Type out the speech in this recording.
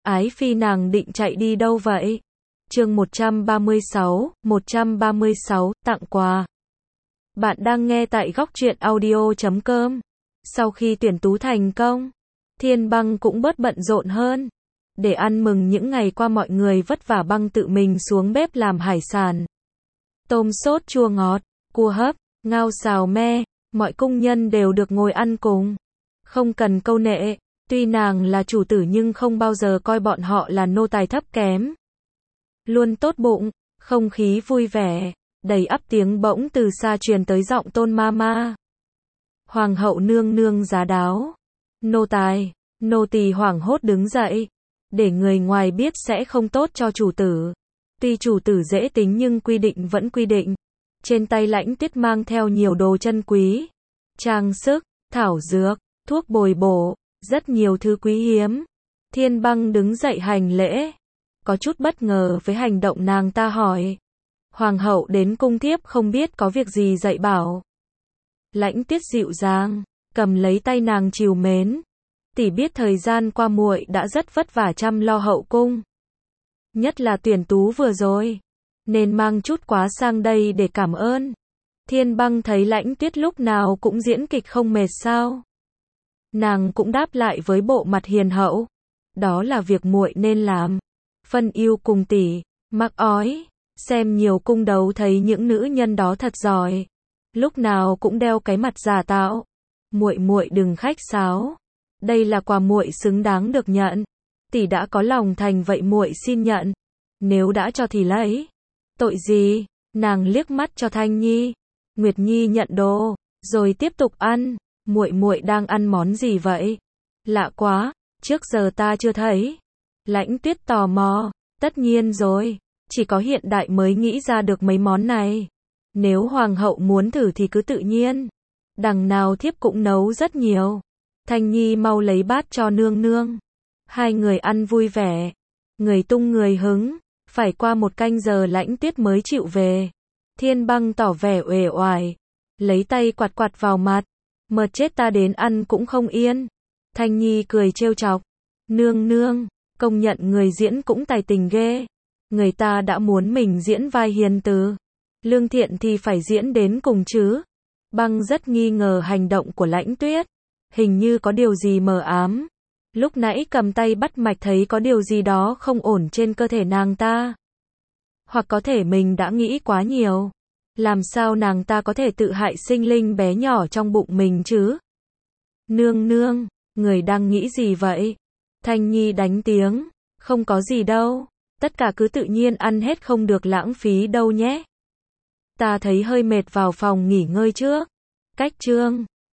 Ái Phi nàng định chạy đi đâu vậy? Chương 136, tặng quà. Bạn đang nghe tại góc truyện audio.com. Sau khi tuyển tú thành công, Thiên Băng cũng bớt bận rộn hơn. Để ăn mừng những ngày qua mọi người vất vả, Băng tự mình xuống bếp làm hải sản. Tôm sốt chua ngọt, cua hấp, ngao xào me, mọi cung nhân đều được ngồi ăn cùng. Không cần câu nệ, tuy nàng là chủ tử nhưng không bao giờ coi bọn họ là nô tài thấp kém. Luôn tốt bụng, không khí vui vẻ, đầy ắp tiếng bỗng từ xa truyền tới giọng Tôn Mama. Hoàng hậu nương nương giá đáo. Nô tài, nô tỳ hoảng hốt đứng dậy. Để người ngoài biết sẽ không tốt cho chủ tử. Tuy chủ tử dễ tính nhưng quy định vẫn quy định. Trên tay Lãnh Tuyết mang theo nhiều đồ chân quý, trang sức, thảo dược, thuốc bồi bổ, rất nhiều thứ quý hiếm. Thiên Băng đứng dậy hành lễ, có chút bất ngờ với hành động nàng ta, hỏi: Hoàng hậu đến cung thiếp không biết có việc gì dạy bảo? Lãnh Tuyết dịu dàng cầm lấy tay nàng trìu mến: tỷ biết thời gian qua muội đã rất vất vả chăm lo hậu cung, nhất là tuyển tú vừa rồi, nên mang chút quá sang đây để cảm ơn. Thiên Băng thấy Lãnh Tuyết lúc nào cũng diễn kịch không mệt sao? Nàng cũng đáp lại với bộ mặt hiền hậu: đó là việc muội nên làm. Phân yêu cùng tỷ, mắc ói, xem nhiều cung đấu thấy những nữ nhân đó thật giỏi, lúc nào cũng đeo cái mặt giả tạo. Muội đừng khách sáo, đây là quà muội xứng đáng được nhận. Tỷ đã có lòng thành vậy muội xin nhận, nếu đã cho thì lấy. Tội gì? Nàng liếc mắt cho Thanh Nhi. Nguyệt Nhi nhận đồ, rồi tiếp tục ăn. Muội đang ăn món gì vậy? Lạ quá, trước giờ ta chưa thấy. Lãnh Tuyết tò mò. Tất nhiên rồi, chỉ có hiện đại mới nghĩ ra được mấy món này. Nếu hoàng hậu muốn thử thì cứ tự nhiên. Đằng nào thiếp cũng nấu rất nhiều. Thanh Nhi mau lấy bát cho nương nương. Hai người ăn vui vẻ, người tung người hứng. Phải qua một canh giờ Lãnh Tuyết mới chịu về. Thiên Băng tỏ vẻ uể oải, lấy tay quạt quạt vào mặt. Mệt chết ta đến ăn cũng không yên. Thanh Nhi cười trêu chọc: nương nương, công nhận người diễn cũng tài tình ghê. Người ta đã muốn mình diễn vai hiền từ, lương thiện thì phải diễn đến cùng chứ. Băng rất nghi ngờ hành động của Lãnh Tuyết, hình như có điều gì mờ ám. Lúc nãy cầm tay bắt mạch thấy có điều gì đó không ổn trên cơ thể nàng ta. Hoặc có thể mình đã nghĩ quá nhiều. Làm sao nàng ta có thể tự hại sinh linh bé nhỏ trong bụng mình chứ? Nương nương, người đang nghĩ gì vậy? Thanh Nhi đánh tiếng: không có gì đâu, tất cả cứ tự nhiên ăn hết, không được lãng phí đâu nhé. Ta thấy hơi mệt, vào phòng nghỉ ngơi trước. Cách chương